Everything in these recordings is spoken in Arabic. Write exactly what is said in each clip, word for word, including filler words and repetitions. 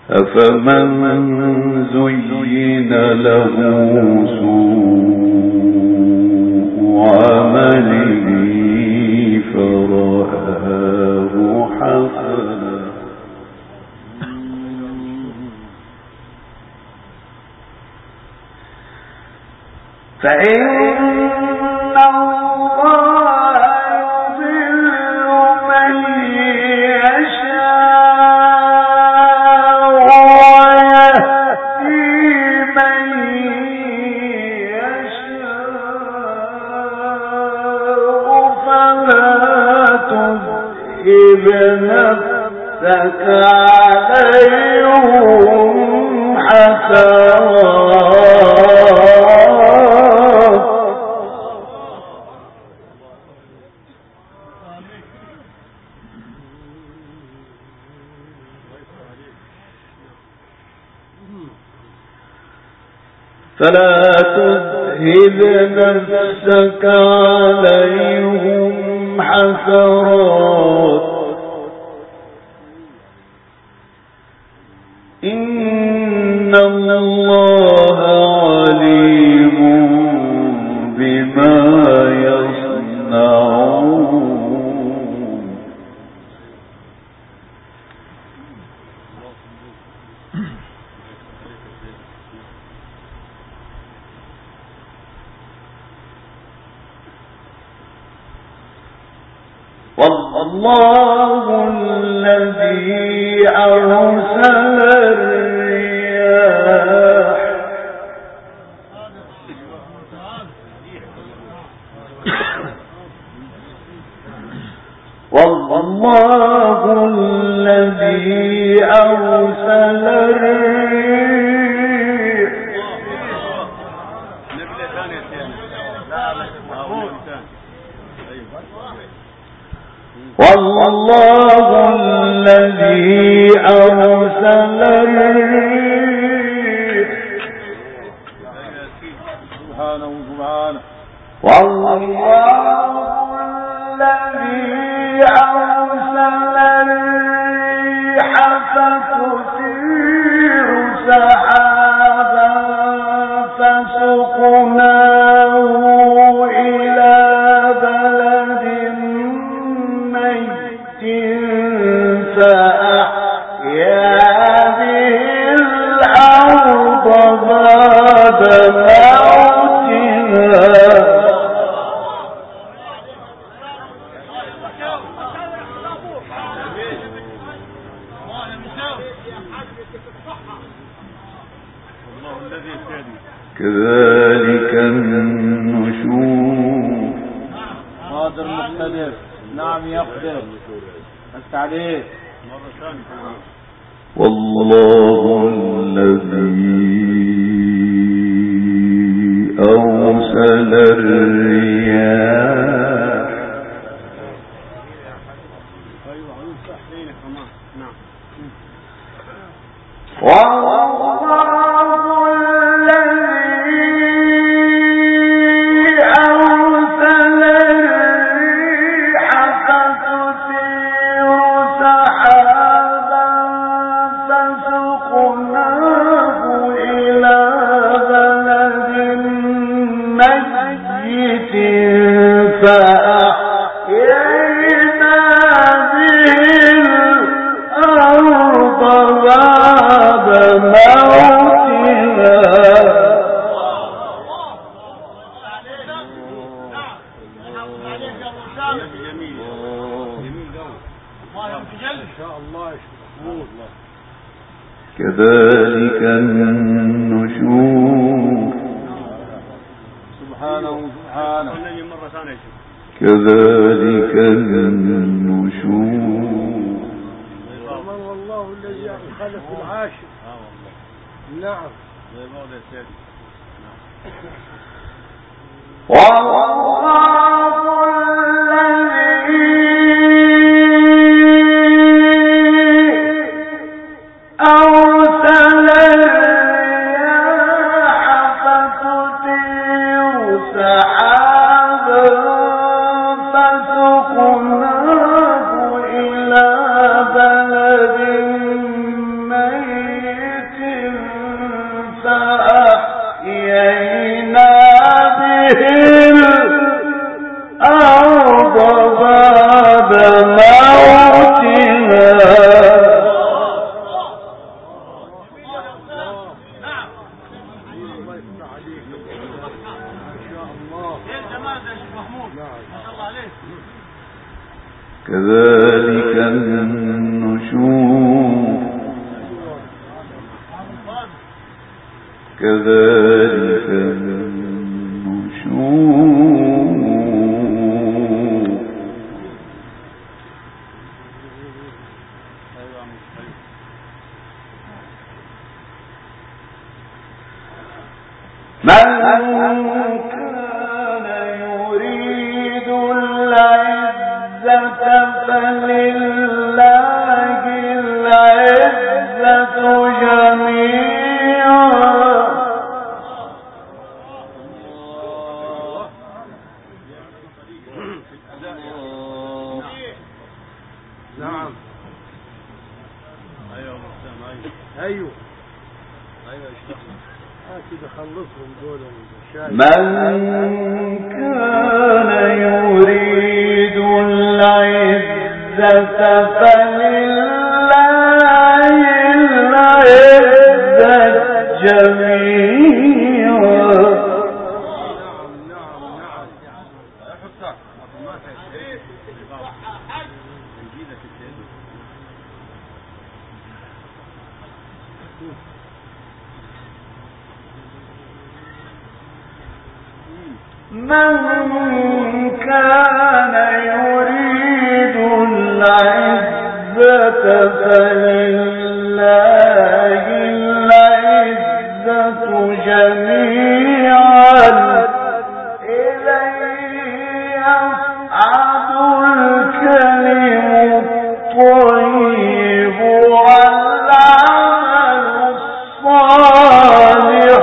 أفمن زين له سوء عمله فرآه حسنا فإن الله يضل من يشاء ويهدي من يشاء فلا تذهب نفسك عليهم حسرات فلا تذهب نفسك عليهم حسرات إن الله عليم بما يصنعون والله الذي أرسل الرياح والله الذي أرسل الريح والله الذي أرسل الريح سبحانه سبحانه والله الذي أرسل الريح فتثير سحابا فسقناه إلى بلد ميت فأحيا به الأرض بعد موتها كذلك النشور قادر مقتدر نعم يقدر استعليه والله الذي أرسل الرياح كذلك النشور سبحانه سبحانه كذلك النشور والله الذي خلق العاشر نعم والله الذي أرسل الرياح فتثير سحابا فسقناه إلى بلد ميت كذلك النشور كذلك النشور من كان يريد العزة فلله العزة جميعا نعم ايوه ايوه كده خلصهم دول من كان يريد العزة فلله العزة جميعا من كان يريد العزة فلله العزة جميعا إليه يصعد الكلم الطيب والعمل الصالح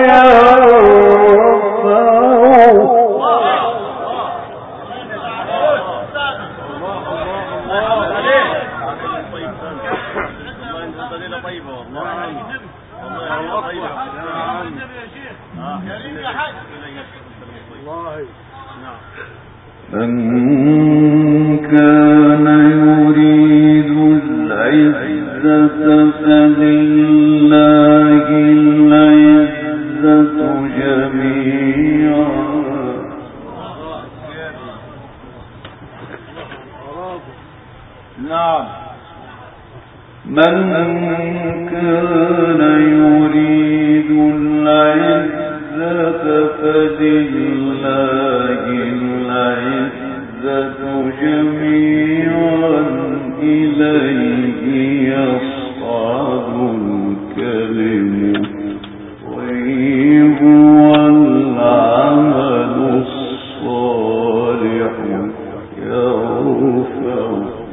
من كان يريد العزة فلله العزة جميعا نعم من كان يريد العزة فلله العزة جميعا إليه يصعد الكلم الطيب والعمل الصالح يرفعه.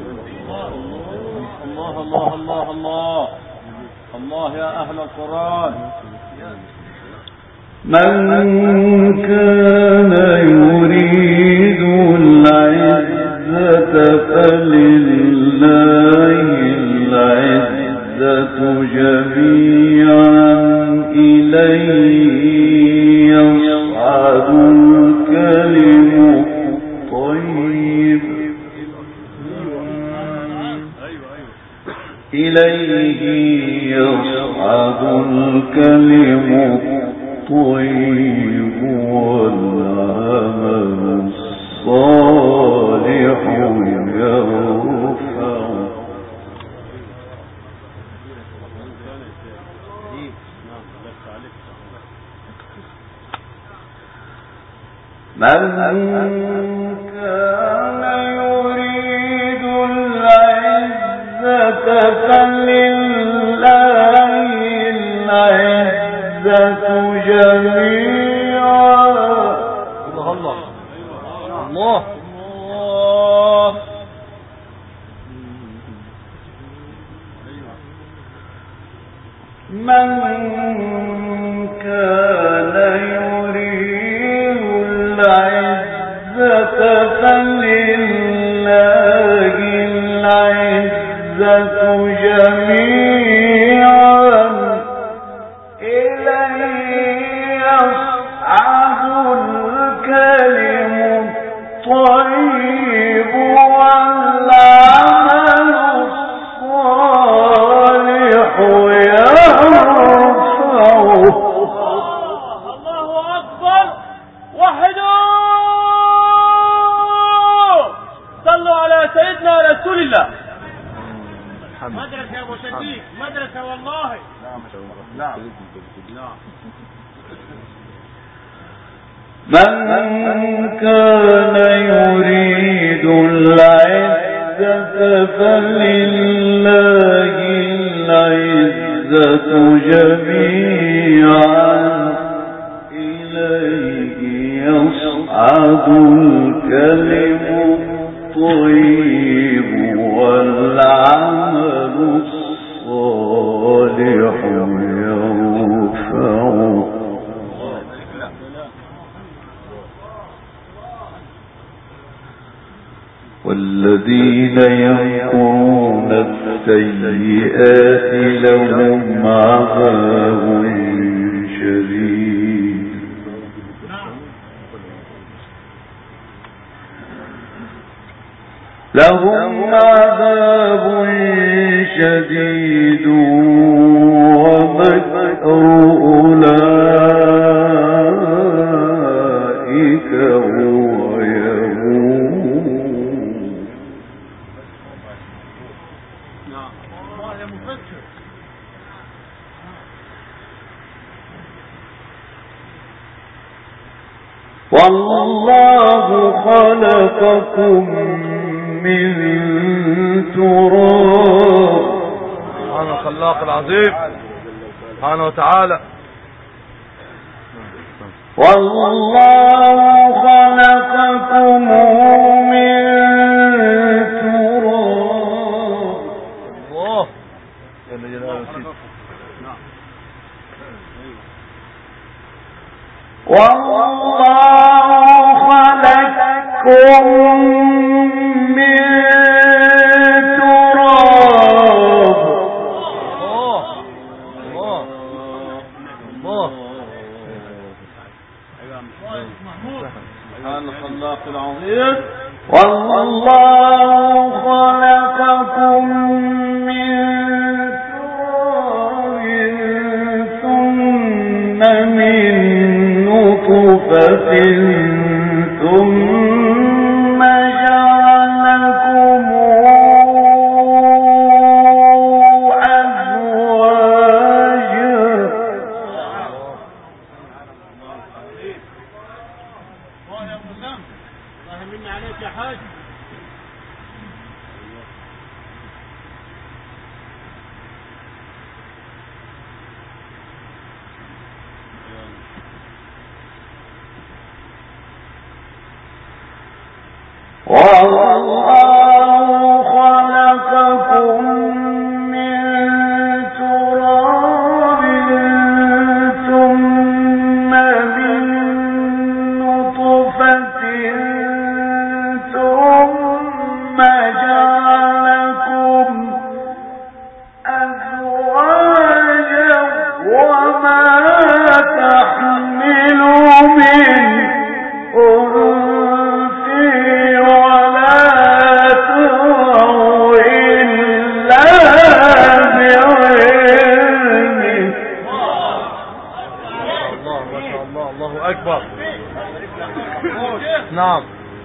الله الله الله الله الله يا أهل القرآن. من كان يريد العزة فلله العزة جميعا إليه يصعد الكلم الطيب إليه يصعد الكلم الطيب والعمل الصالح يرفعه. من كان يريد العزة فلله العزة جميعا. الله الله الله الله. من كان يريد العزة فلله العزة جميعا إليه يصعد الكلم الطيب والعمل الصالح يرفعه. الله أكبر. وحدوا صلوا على سيدنا مدرسة والله. نعم نعم. من كان يريد العزة فلله العزة جميعا إليه يصعد الكلم الطيب والعمل الصالح يرفعه. والذين يمكرون السيئات لهم عذاب شديد. لهم عذاب شديد ومكر أولئك هو يهون. والله خلقكم من تراب. سبحان الخلاق العظيم سبحانه وتعالى. والله خلقكم من تراب. الله جل جلاله. والله خلقكم من تراب. الله الله الله. سبحان الخلاق العظيم. والله خلقكم من تراب ثم من نطفة ثم جعلكم أزواجا. والله خلقكم من تراب ثم من نطفة ثم جعلكم أزواجا وما تحمل من نعم.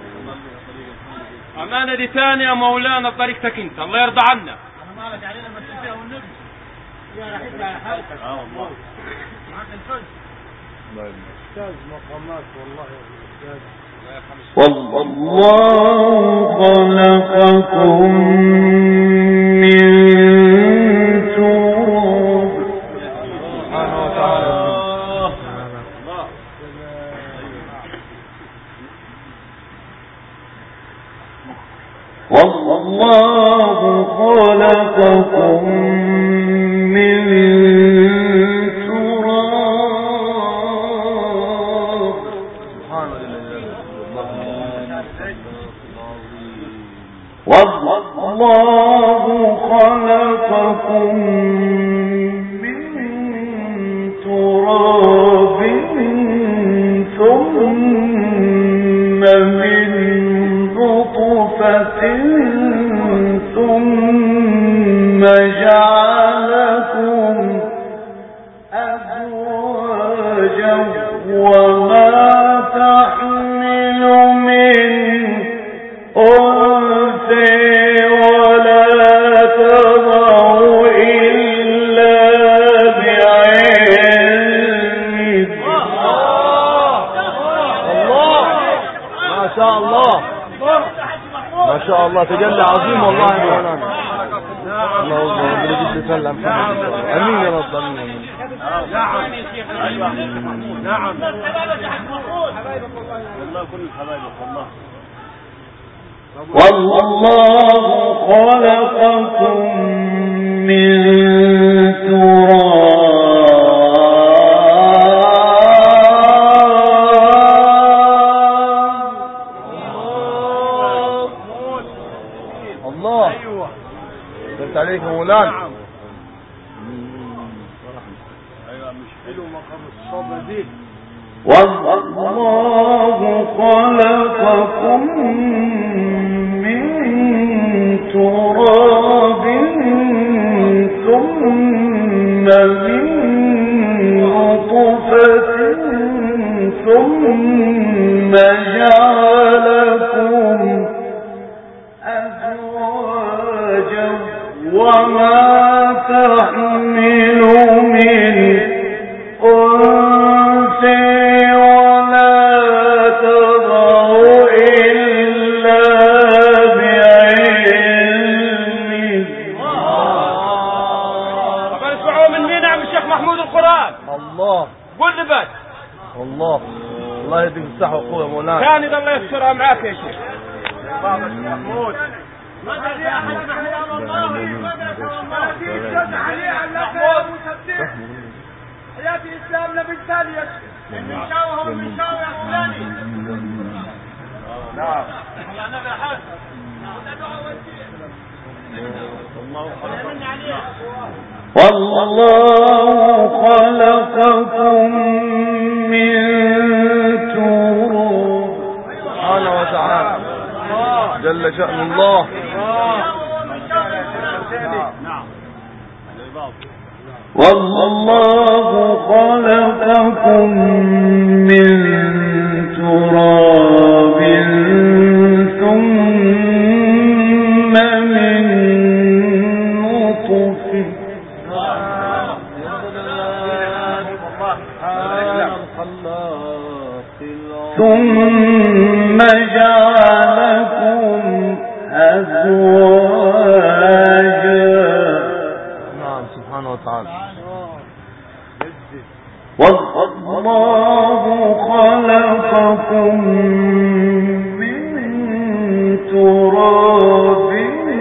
أمانة دي ثانية يا مولانا بطريقتك انت، الله يرضى عنا. انا مالك علينا ما تشوفها والنبي يا رحيل على حالك. اه والله معك الفجر استاذ مقامات والله يا استاذ. والله خلقكم من تراب. سبحانه وتعالى. والله خلقكم من تراب. والله شاء الله تجلى عظيم والله يا مولانا. اللهم ربنا يجيب لي سلة محمد. امين يا رب. امين. نعم نعم والله كل حبايبك والله. والله خلقكم من تراب. الله قلت عليك مولانا. ايوه مش حلو مقام الصبا دي. والله خلقكم من تراب ثم من نطفة ثم جعلكم أزواجا وما تحمل من أنثى الله. قول لي بس. الله الله يديك الصحة والقوة يا مولانا. ثاني الله يسترها معاك يا شيخ. بابا محمود. مدد يا حاج محمود والله. مدد حياتي اسلامنا بالتالي. من شاوه ومن شاوه يا فلاني. نعم. والله انا بحاج. والله خلقكم من تراب سبحانه وتعالى جل شأن الله. والله خلقكم من تراب ثم من نطفة ثم جعلكم أزواجا. نعم سبحانه وتعالى. والله خلقكم من تراب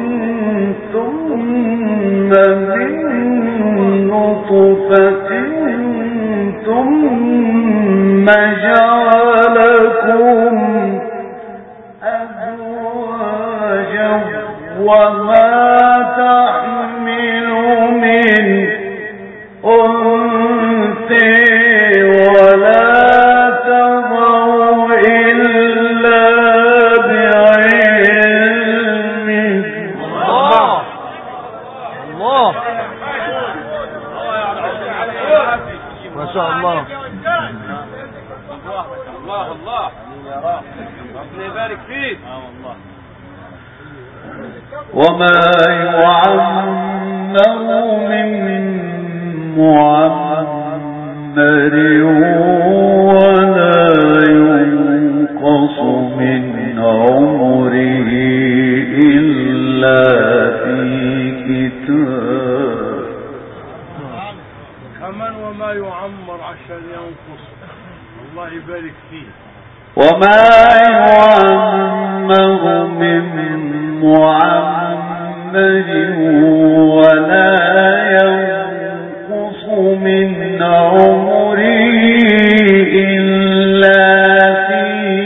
ثم من نطفة ثم جعلكم أزواجا وما تحمل من أنثى ولا تضع إلا بعلمه. الله الله ما شاء الله. الله الله يا رب ربنا يبارك فيك. اه والله. وما يعمر من معمر ولا ينقص من عمره إلا في كتاب. كمان وما يعمر عشان ينقص. الله يبارك فيه. وما يعمر من معمر ولا ينقص من عمره إلا في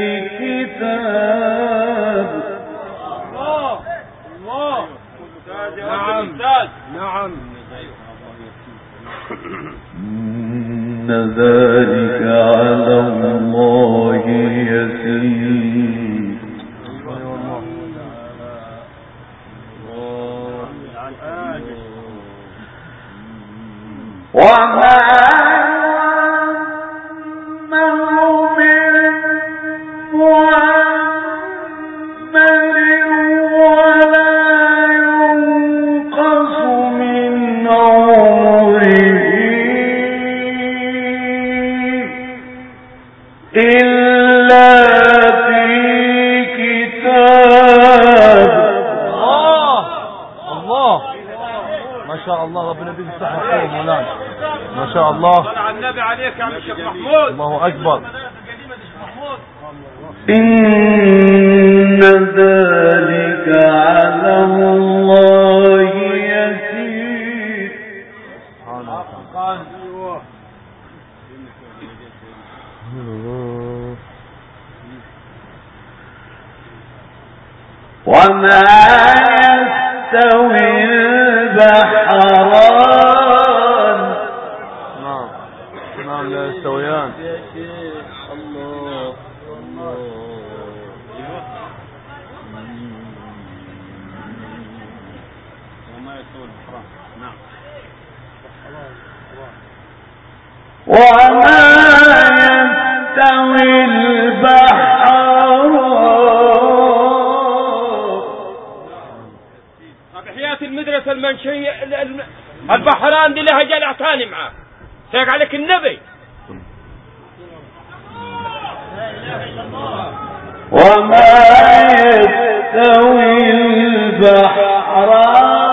كتاب. الله الله. نعم نعم. إن ذلك على الله يسير. وما يعمر من معمر ولا ينقص من عمره إلا في كتاب. مولانا ما شاء الله. صل على النبي عليك يا عم الشيخ محمود. الله أكبر. إن ذلك على الله يسير. وما يستوي البحران. نعم نعم لا يستويان. الله الله. وما يستوي البحران. نعم. وما يستوي البحران. بحياة المدرسة المنشية البحران دي لها جلع ثاني معاه. سيق عليك النبي. وما يستوي البحران.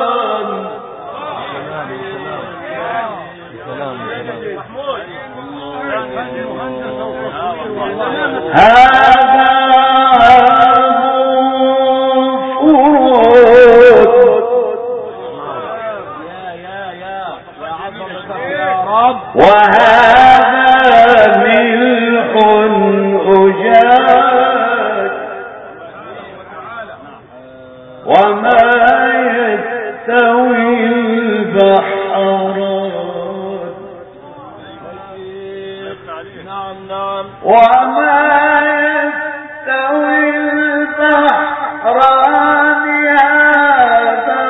هذا وهذا ملح أجاج. وما يستوي البحران. نعم نعم. وما يستوي البحران. هذا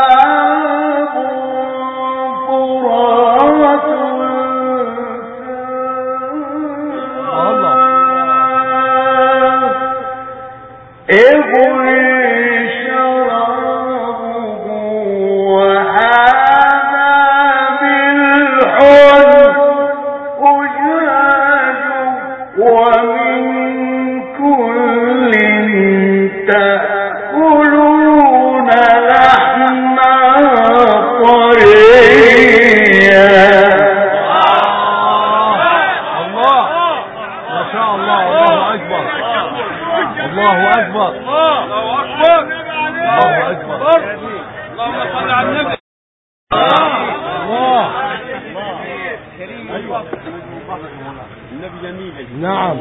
نعم.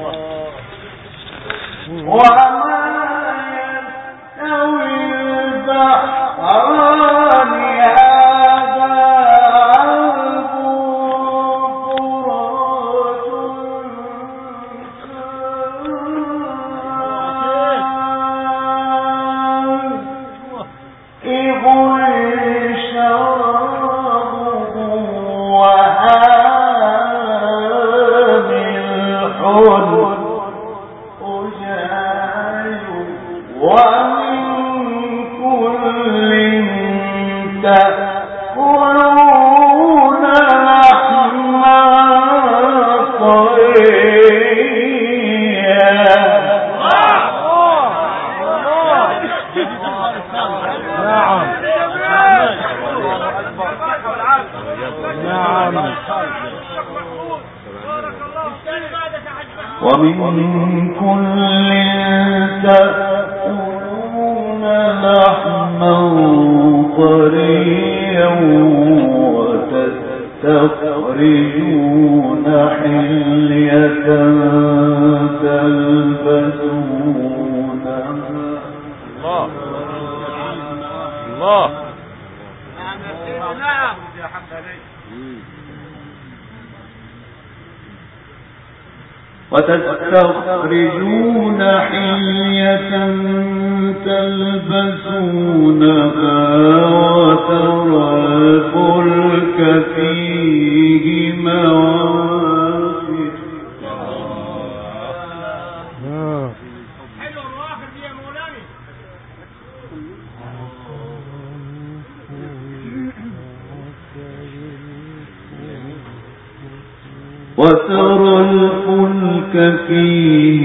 وما يستوي البحران. هذا عذب ومن كل تأكلون لحما طريا وتستخرجون حلية تلبسونها. الله الله. وتستخرجون حلية تلبسونها وترى الفلك فيه مواخر. حلو الواخر دي يا مولانا. وترى الفلك فيه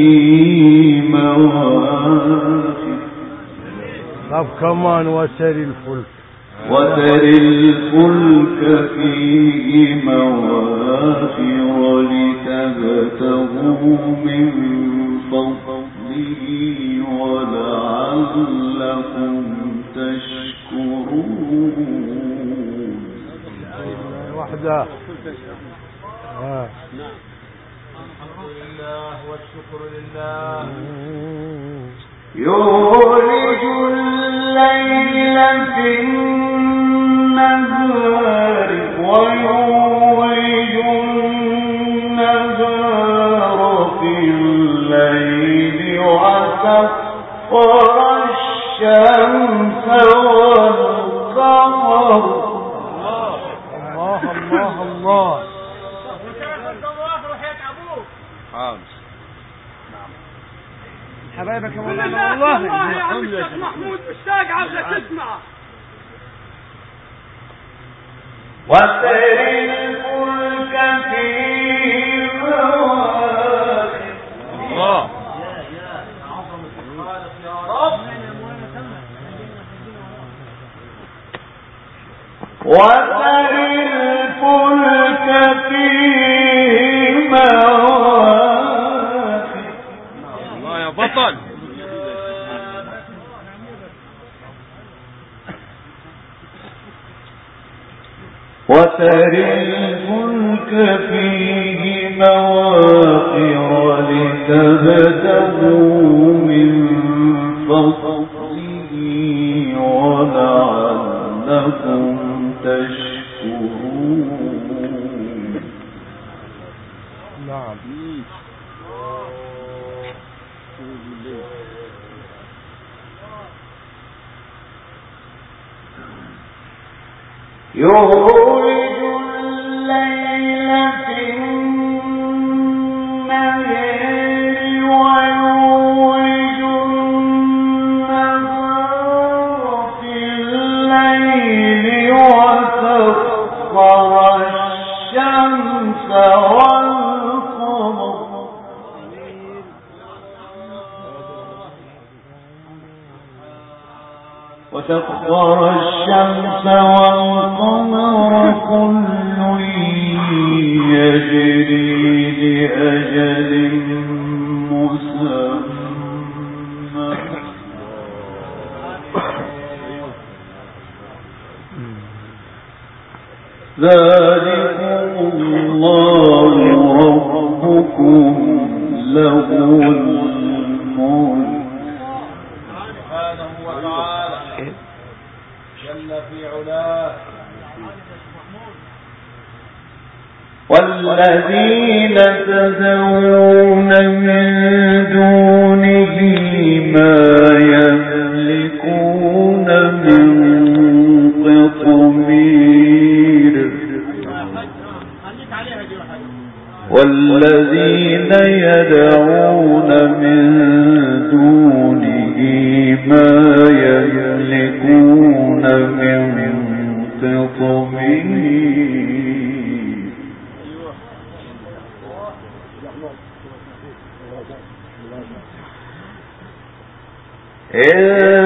مواخر. طب كمان وترى الفلك. وترى الفلك فيه مواخر لتبتغوا من فضله ولعلكم تشكرون. وحده. الحمد لله والشكر لله. يولج الليل في النهار ويولج النهار في الليل وسخر الشمس والقمر. الله الله الله. حبايبك يا مولانا والله يا عم الشيخ محمود مشتاق عاوزك تسمع. وترى الفلك فيه مواخر. الله يا عظمة الخالق يا رب. وترى الفلك فيه مواخر. الله يا بطل. وترى الفلك فيه مواخر لتبتغوا من فضله ولعلكم تشكرون. نعم. يولج الليل في النهار ويولج النهار في الليل وسخر الشمس والقمر. وسخر الشمس والقمر كل يجري لأجل مسمى ذلكم الله ربكم له الملك سبحانه وتعالى جل في علاه. والذين تدعون من دونه ما يملكون من قطمير. والذين يدعون من دونه ما يملكون من قطمير. إن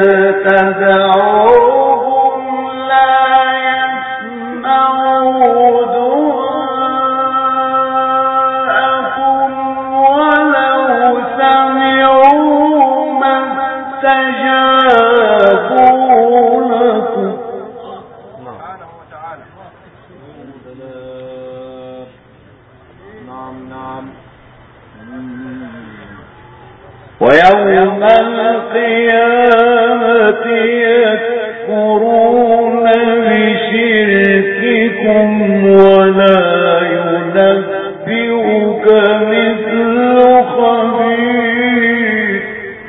تدعوهم لا يسمعوا دعاءكم ولو سمعوا ما استجابوا لكم. سبحانه وتعالى. نعم نعم. ويوم القيامة يكفرون بشرككم ولا ينبئك مثل خبير.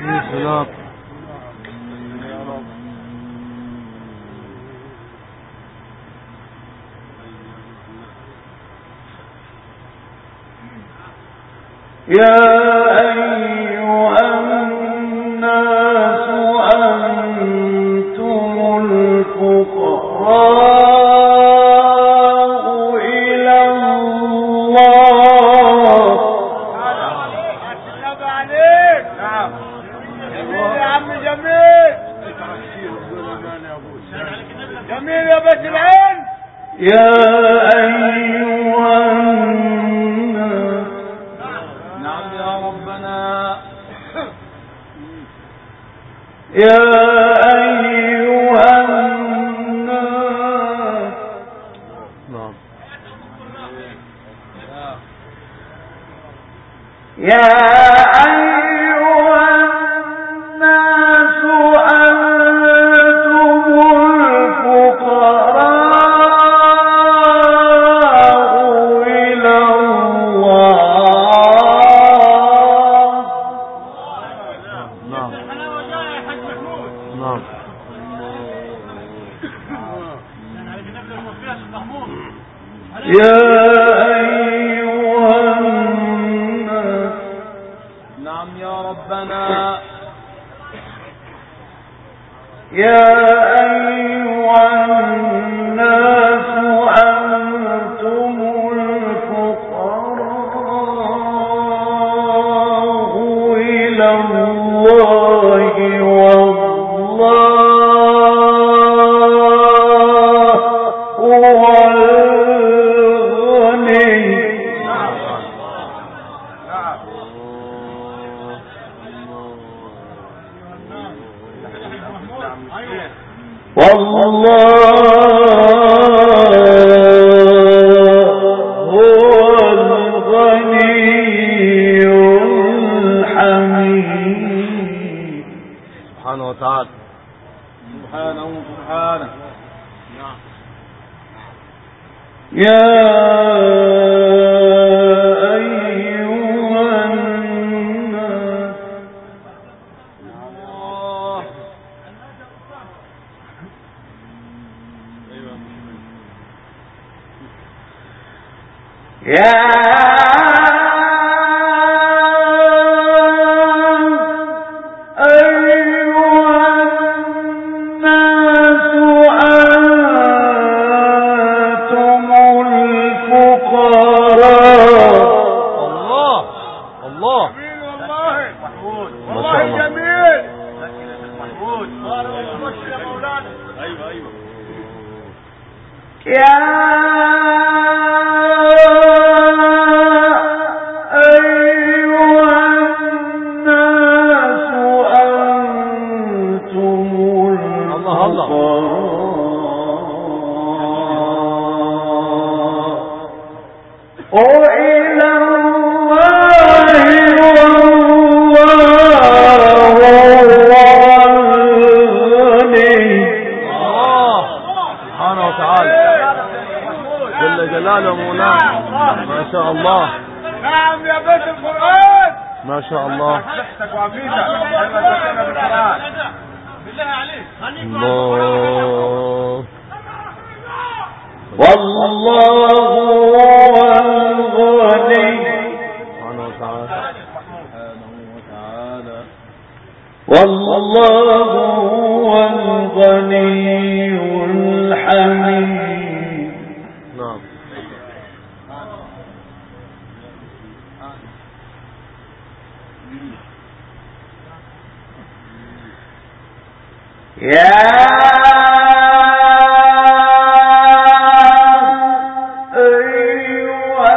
يا أيها الناس أنتم الفقراء إلى الله. السلام عليك. نعم. جميل يا عم جميل. جميل يا أيها الناس نعم يا ربنا يا أيها الناس نعم يا أيها الناس أنتم الفقراء إلى الله نعم الحلاوة جاية يا حاج محمود. نعم أنا عليك نبدأ الموفية يا شيخ محمود. يا أيها الناس نعم يا ربنا يا أيها الناس أنتم الفقراء إلى الله والله هو الغني والله هو الغني الحميد سبحانه وتعالى سبحانه سبحانه يا أيها الناس الله يا الله الله جميل والله محمود ما والله شاء الله. جميل محمود يا مولانا ايوه ايوه يا أيها الناس أنتم الله الله. الفقراء إلى الله والله هو الغني الله سبحانه وتعالى جل جلاله مولانا ما شاء الله نعم يا بيت القرآن ما شاء الله صحتك وعافيتك لما ذكرنا بالقرآن بالله عليك خليك الله والله هو الغني سبحانه وتعالى والله هو الغني الحميد نعم يا أيها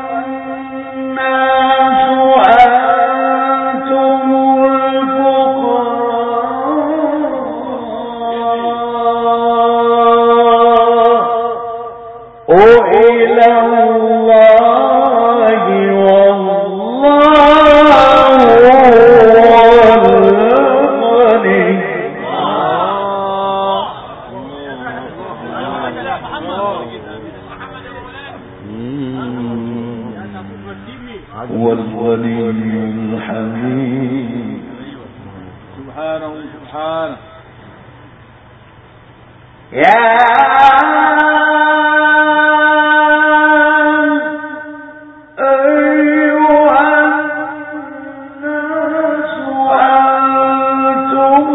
الناس أنتم الفقراء إلى الله والله هو الغني هو الغني الحميد سبحانه سبحانه يا أيها الناس أنتم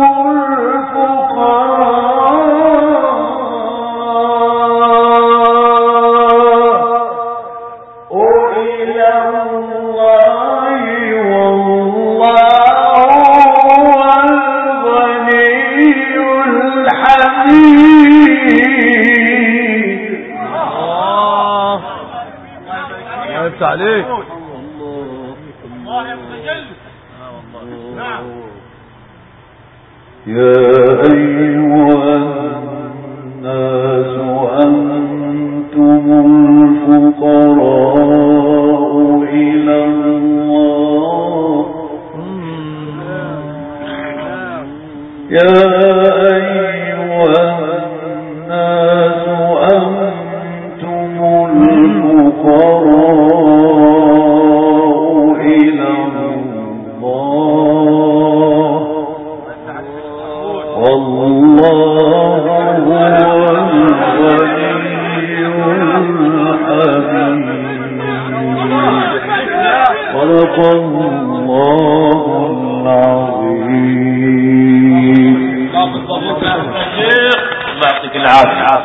الفقراء إلى الله والله هو الغني الحميد يفتح عليك. الله يتجل. نعم. يا أيها الناس أنتم الفقراء إلى الله. يا أيها الناس أنتم الفقراء إلى الله والله هو الغني الحميد. صدق الله العظيم. الله يعطيك العافية.